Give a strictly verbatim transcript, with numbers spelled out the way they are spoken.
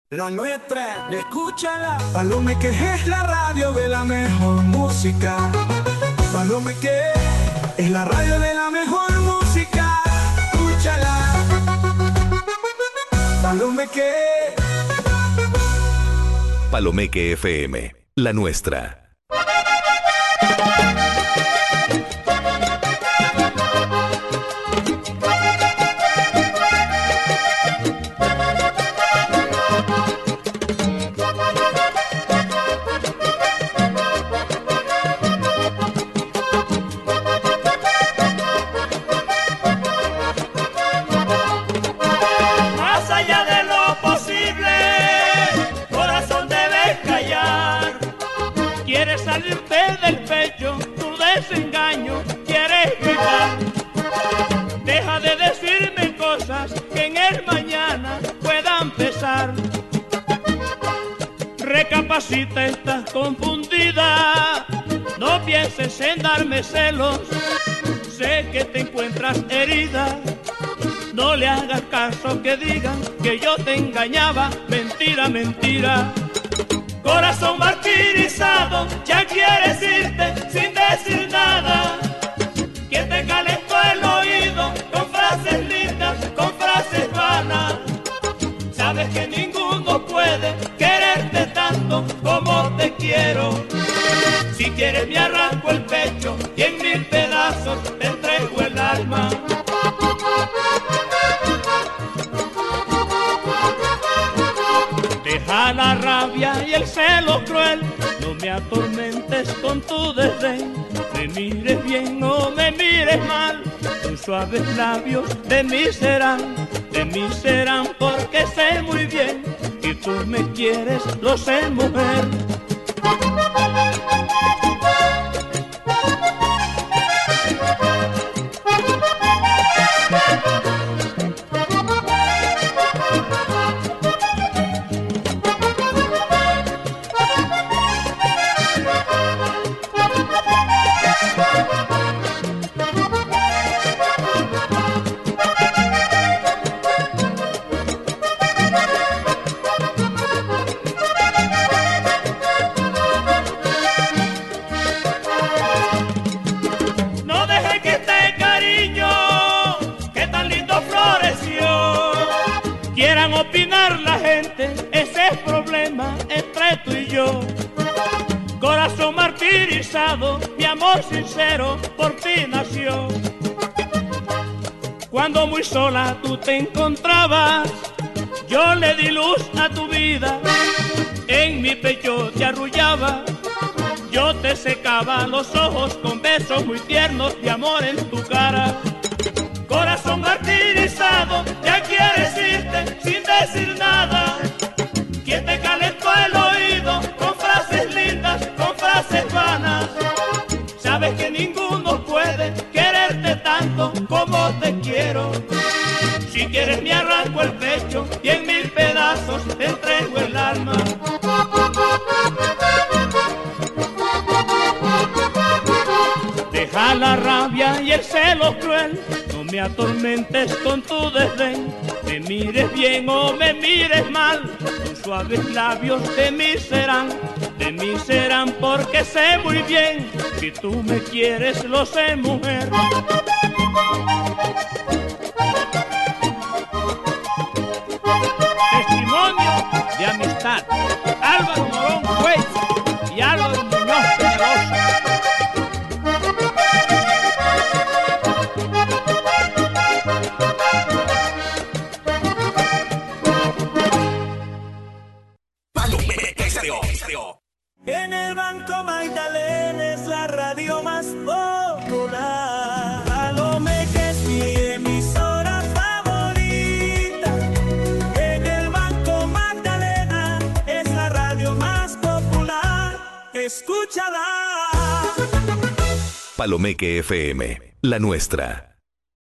La nuestra, escúchala. Palomeque es la radio de la mejor música. Palomeque es la radio de la mejor música. Escúchala. Palomeque. Palomeque F M, la nuestra. Salirte del pecho, tu desengaño, quieres gritar. Deja de decirme cosas que en el mañana puedan pesar. Recapacita, estás confundida. No pienses en darme celos. Sé que te encuentras herida. No le hagas caso que digan que yo te engañaba. Mentira, mentira. Corazón martirizado, ya quieres irte sin decir nada. Que te calentó el oído con frases lindas, con frases vanas. Sabes que ninguno puede quererte tanto como te quiero. Si quieres me arranco el pecho y en mil pedazos te entrego el alma. Deja la rabia y el celo cruel, no me atormentes con tu desdén. Me mires bien o me mires mal, tus suaves labios de mí serán, de mí serán porque sé muy bien que tú me quieres, lo sé, mujer. Opinar la gente, ese es problema entre tú y yo. Corazón martirizado, mi amor sincero por ti nació. Cuando muy sola tú te encontrabas, yo le di luz a tu vida. En mi pecho te arrullaba, yo te secaba los ojos con besos muy tiernos de amor en tu cara. Corazón martirizado, ya quieres irte sin decir nada. ¿Quién te calentó el oído con frases lindas, con frases vanas? Sabes que ninguno puede quererte tanto como te quiero. Si quieres me arranco el pecho y en mil pedazos te entrego el alma. Deja la rabia y el celo cruel, no me atormentes con tu desdén. Me mires bien o me mires mal, tus suaves labios de mí serán, de mí serán porque sé muy bien que tú me quieres, lo sé, mujer. Testimonio de amistad, Álvaro Morón Juez y Álvaro Muñoz Peñalosa. En el Banco Magdalena es la radio más popular. Palomeque es mi emisora favorita. En el Banco Magdalena es la radio más popular. Escúchala. Palomeque F M, la nuestra.